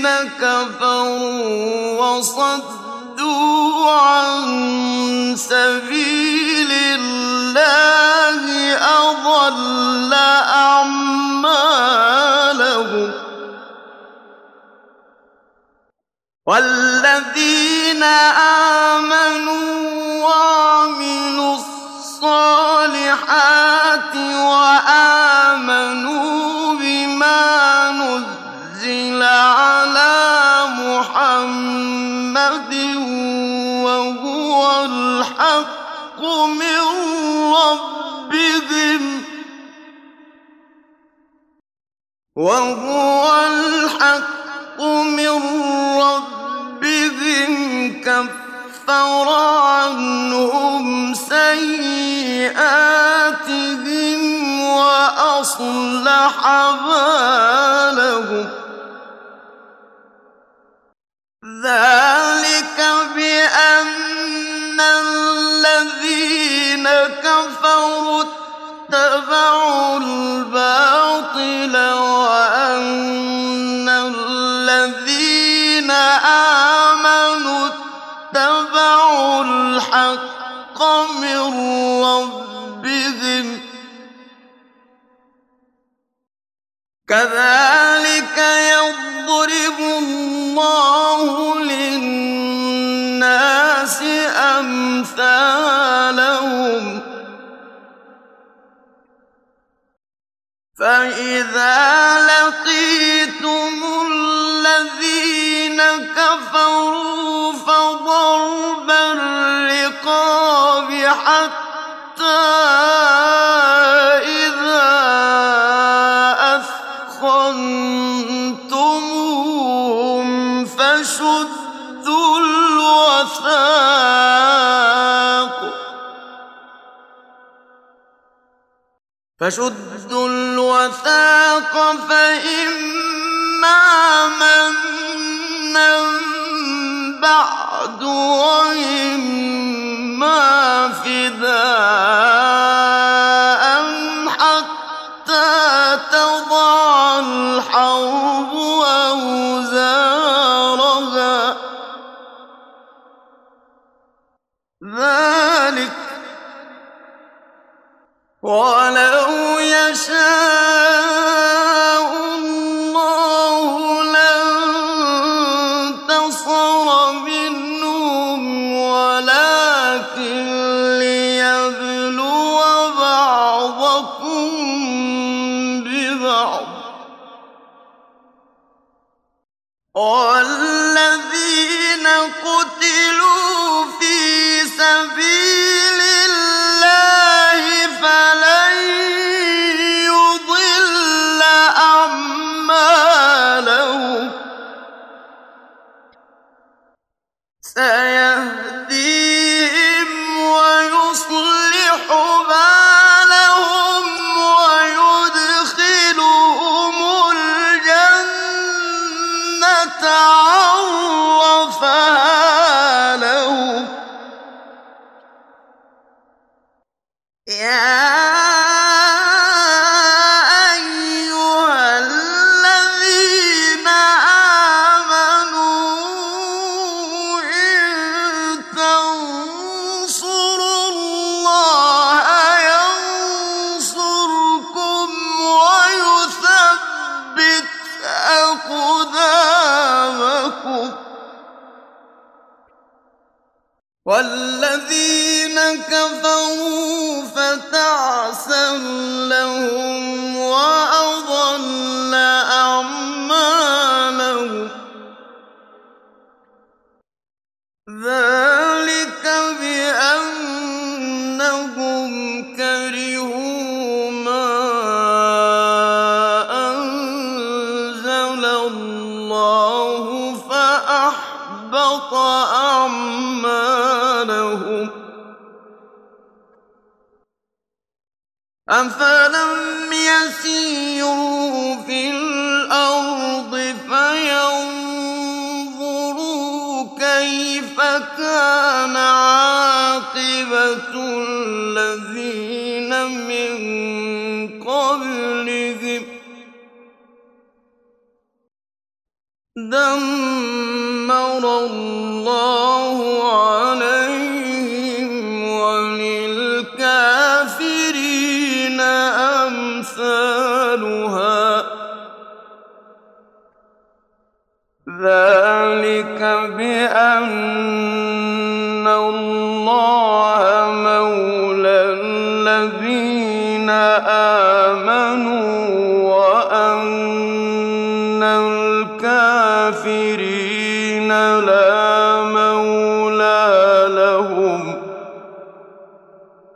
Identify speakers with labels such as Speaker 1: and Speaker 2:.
Speaker 1: كفروا وصدوا عن سبيل الله أضل أعمالهم والذين آمنوا وعملوا الصالحات وآمنوا بما نزل على محمد وهو الحق من ربهم كفر عنهم سيئاتهم وأصلح بالهم ذلك بأن الذين كفروا اتبعوا الباطل وأن الذين آمنوا اتبعوا الحق من ربهم كذلك يضرب الله للناس أمثالهم فإذا لقيتم الذين كفروا فضرب الرقاب حتى إذا أثخنتموهم فشدوا الوثاق فإما منا بعد وإما فداء حتى تضع الحرب أوزارها ذلك ولو يشاء الله لانتصر منهم ولكن ليبلو بعضكم ببعض والذين قتلوا في سبيل الله فلن يضل أعمالهم سيهديهم ويصلح بالهم ويدخلهم الجنة عرفها لهم يا أيها الذين آمنوا إن تنصروا الله ينصركم ويثبت أقدامكم والذين كفروا فتعسا لهم وأضل أعمالهم ذلك بأنهم كرهوا ما أنزل الله فأحبط أعمالهم أفلم يسيروا في الأرض فينظروا كيف كان عاقبة الذين من قبلهم دَمَّرَ اللَّهُ عَلَيْهِمْ ۖ وَلِلْكَافِرِينَ أَمْثَالُهَا ۚ ذَٰلِكَ بِأَنَّ اللَّهَ مَوْلَى الَّذِينَ آمَنُوا وَأَنَّ الْكَافِرِينَ لَا